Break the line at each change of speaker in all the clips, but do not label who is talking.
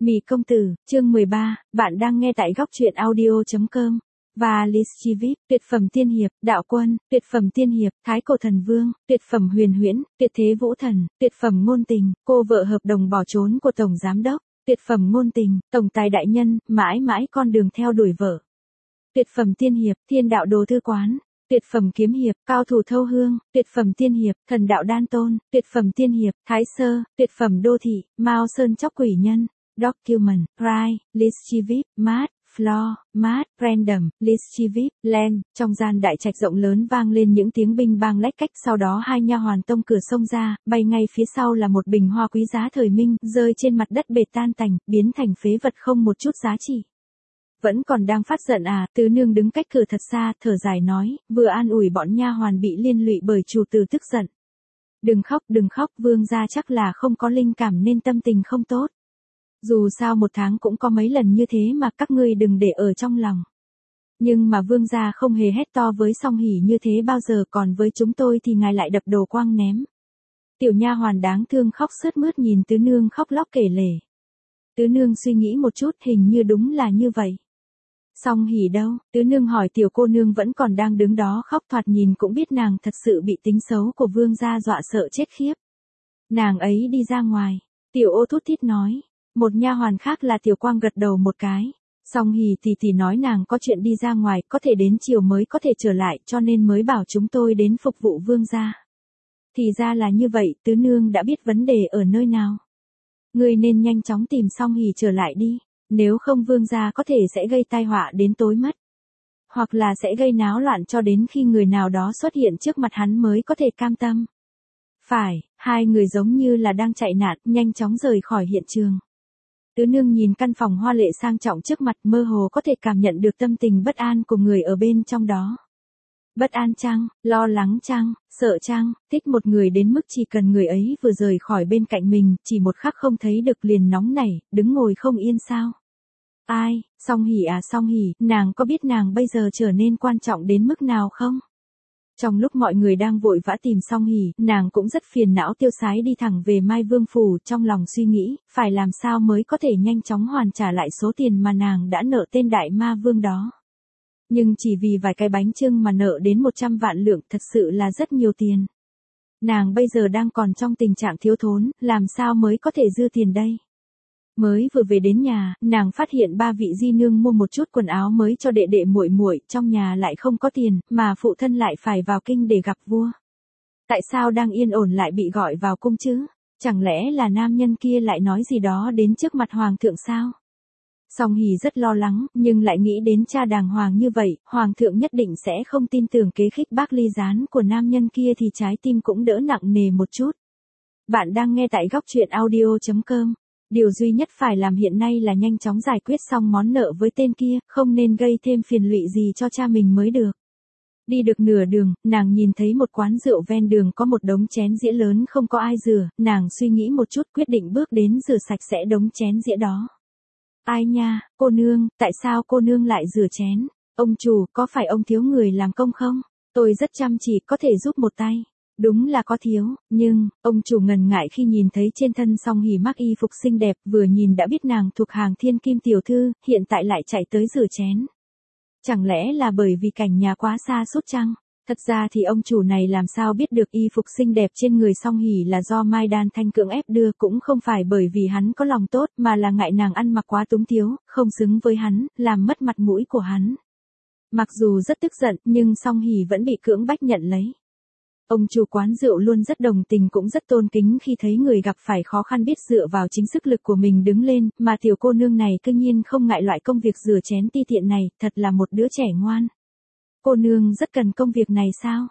Mị công tử, chương 13, bạn đang nghe tại góc truyện audio.com. Và Lischivip, tuyệt phẩm tiên hiệp, đạo quân, tuyệt phẩm tiên hiệp, thái cổ thần vương, tuyệt phẩm huyền huyễn, tuyệt thế vũ thần, tuyệt phẩm ngôn tình, cô vợ hợp đồng bỏ trốn của tổng giám đốc, tuyệt phẩm ngôn tình, tổng tài đại nhân, mãi mãi con đường theo đuổi vợ. Tuyệt phẩm tiên hiệp, thiên đạo đồ thư quán. Tuyệt phẩm kiếm hiệp, cao thủ thâu hương, tuyệt phẩm tiên hiệp, thần đạo đan tôn, tuyệt phẩm tiên hiệp, thái sơ, tuyệt phẩm đô thị, Mao Sơn chóc quỷ nhân. Document, Rai, Lischivip, Mát, Floor, Mát, Random, Lischivip, Land. Trong gian đại trạch rộng lớn vang lên những tiếng binh bang lách cách, sau đó hai nha hoàn tông cửa xông ra, bay ngay phía sau là một bình hoa quý giá thời minh, rơi trên mặt đất bệt tan tành, biến thành phế vật không một chút giá trị. Vẫn còn đang phát giận à? Tứ nương đứng cách cửa thật xa, thở dài nói, vừa an ủi bọn nha hoàn bị liên lụy bởi chủ tử tức giận. Đừng khóc, vương gia chắc là không có linh cảm nên tâm tình không tốt. Dù sao một tháng cũng có mấy lần như thế mà, các ngươi đừng để ở trong lòng. Nhưng mà vương gia không hề hét to với Song Hỷ như thế bao giờ, còn với chúng tôi thì ngài lại đập đồ quang ném. Tiểu nha hoàn đáng thương khóc sướt mướt nhìn tứ nương khóc lóc kể lể. Tứ nương suy nghĩ một chút, hình như đúng là như vậy. Song Hỷ đâu? Tứ nương hỏi. Tiểu cô nương vẫn còn đang đứng đó khóc, thoạt nhìn cũng biết nàng thật sự bị tính xấu của vương gia dọa sợ chết khiếp. Nàng ấy đi ra ngoài. Tiểu Ô thút thít nói. Một nha hoàn khác là Tiểu Quang gật đầu một cái. Song Hỷ tỷ nói nàng có chuyện đi ra ngoài, có thể đến chiều mới có thể trở lại, cho nên mới bảo chúng tôi đến phục vụ vương gia. Thì ra là như vậy, tứ nương đã biết vấn đề ở nơi nào. Ngươi nên nhanh chóng tìm Song Hỷ trở lại đi. Nếu không vương gia có thể sẽ gây tai họa đến tối mất. Hoặc là sẽ gây náo loạn cho đến khi người nào đó xuất hiện trước mặt hắn mới có thể cam tâm. Phải, hai người giống như là đang chạy nạn, nhanh chóng rời khỏi hiện trường. Tứ nương nhìn căn phòng hoa lệ sang trọng trước mặt, mơ hồ có thể cảm nhận được tâm tình bất an của người ở bên trong đó. Bất an chăng, lo lắng chăng, sợ chăng, thích một người đến mức chỉ cần người ấy vừa rời khỏi bên cạnh mình, chỉ một khắc không thấy được liền nóng nảy, đứng ngồi không yên sao. Ai, Song Hỷ à Song Hỷ, nàng có biết nàng bây giờ trở nên quan trọng đến mức nào không? Trong lúc mọi người đang vội vã tìm Song Hỷ, nàng cũng rất phiền não tiêu sái đi thẳng về Mai Vương Phủ, trong lòng suy nghĩ, phải làm sao mới có thể nhanh chóng hoàn trả lại số tiền mà nàng đã nợ tên đại ma vương đó. Nhưng chỉ vì vài cái bánh chưng mà nợ đến 100 vạn lượng, thật sự là rất nhiều tiền. Nàng bây giờ đang còn trong tình trạng thiếu thốn, làm sao mới có thể dư tiền đây? Mới vừa về đến nhà, nàng phát hiện ba vị di nương mua một chút quần áo mới cho đệ đệ muội muội, trong nhà lại không có tiền, mà phụ thân lại phải vào kinh để gặp vua. Tại sao đang yên ổn lại bị gọi vào cung chứ? Chẳng lẽ là nam nhân kia lại nói gì đó đến trước mặt hoàng thượng sao? Song Hỷ rất lo lắng, nhưng lại nghĩ đến cha đàng hoàng như vậy, hoàng thượng nhất định sẽ không tin tưởng kế khích bác ly gián của nam nhân kia thì trái tim cũng đỡ nặng nề một chút. Bạn đang nghe tại góc truyện audio.com. Điều duy nhất phải làm hiện nay là nhanh chóng giải quyết xong món nợ với tên kia, không nên gây thêm phiền lụy gì cho cha mình mới được. Đi được nửa đường, nàng nhìn thấy một quán rượu ven đường có một đống chén dĩa lớn không có ai rửa, nàng suy nghĩ một chút quyết định bước đến rửa sạch sẽ đống chén dĩa đó. Ai nha, cô nương, tại sao cô nương lại rửa chén? Ông chủ, có phải ông thiếu người làm công không? Tôi rất chăm chỉ, có thể giúp một tay. Đúng là có thiếu, nhưng, ông chủ ngần ngại khi nhìn thấy trên thân Song Hỷ mặc y phục xinh đẹp, vừa nhìn đã biết nàng thuộc hàng thiên kim tiểu thư, hiện tại lại chạy tới rửa chén. Chẳng lẽ là bởi vì cảnh nhà quá xa xốt chăng? Thật ra thì ông chủ này làm sao biết được y phục xinh đẹp trên người Song Hỷ là do Mai Đan Thanh cưỡng ép đưa, cũng không phải bởi vì hắn có lòng tốt, mà là ngại nàng ăn mặc quá túng thiếu, không xứng với hắn, làm mất mặt mũi của hắn. Mặc dù rất tức giận, nhưng Song Hỷ vẫn bị cưỡng bách nhận lấy. Ông chủ quán rượu luôn rất đồng tình cũng rất tôn kính khi thấy người gặp phải khó khăn biết dựa vào chính sức lực của mình đứng lên, mà tiểu cô nương này cư nhiên không ngại loại công việc rửa chén ti tiện này, thật là một đứa trẻ ngoan. Cô nương rất cần công việc này sao?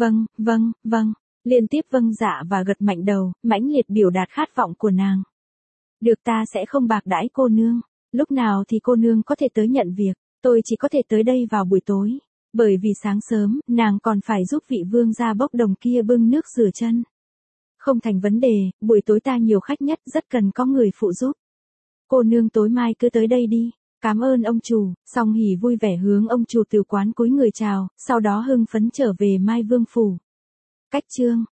Vâng, liên tiếp vâng dạ và gật mạnh đầu, mãnh liệt biểu đạt khát vọng của nàng. Được, ta sẽ không bạc đãi cô nương, lúc nào thì cô nương có thể tới nhận việc, tôi chỉ có thể tới đây vào buổi tối. Bởi vì sáng sớm, nàng còn phải giúp vị vương gia bốc đồng kia bưng nước rửa chân. Không thành vấn đề, buổi tối ta nhiều khách nhất, rất cần có người phụ giúp. Cô nương tối mai cứ tới đây đi. Cảm ơn ông chủ. Song Hỷ vui vẻ hướng ông chủ từ quán cúi người chào, sau đó hưng phấn trở về Mai Vương Phủ. Cách chương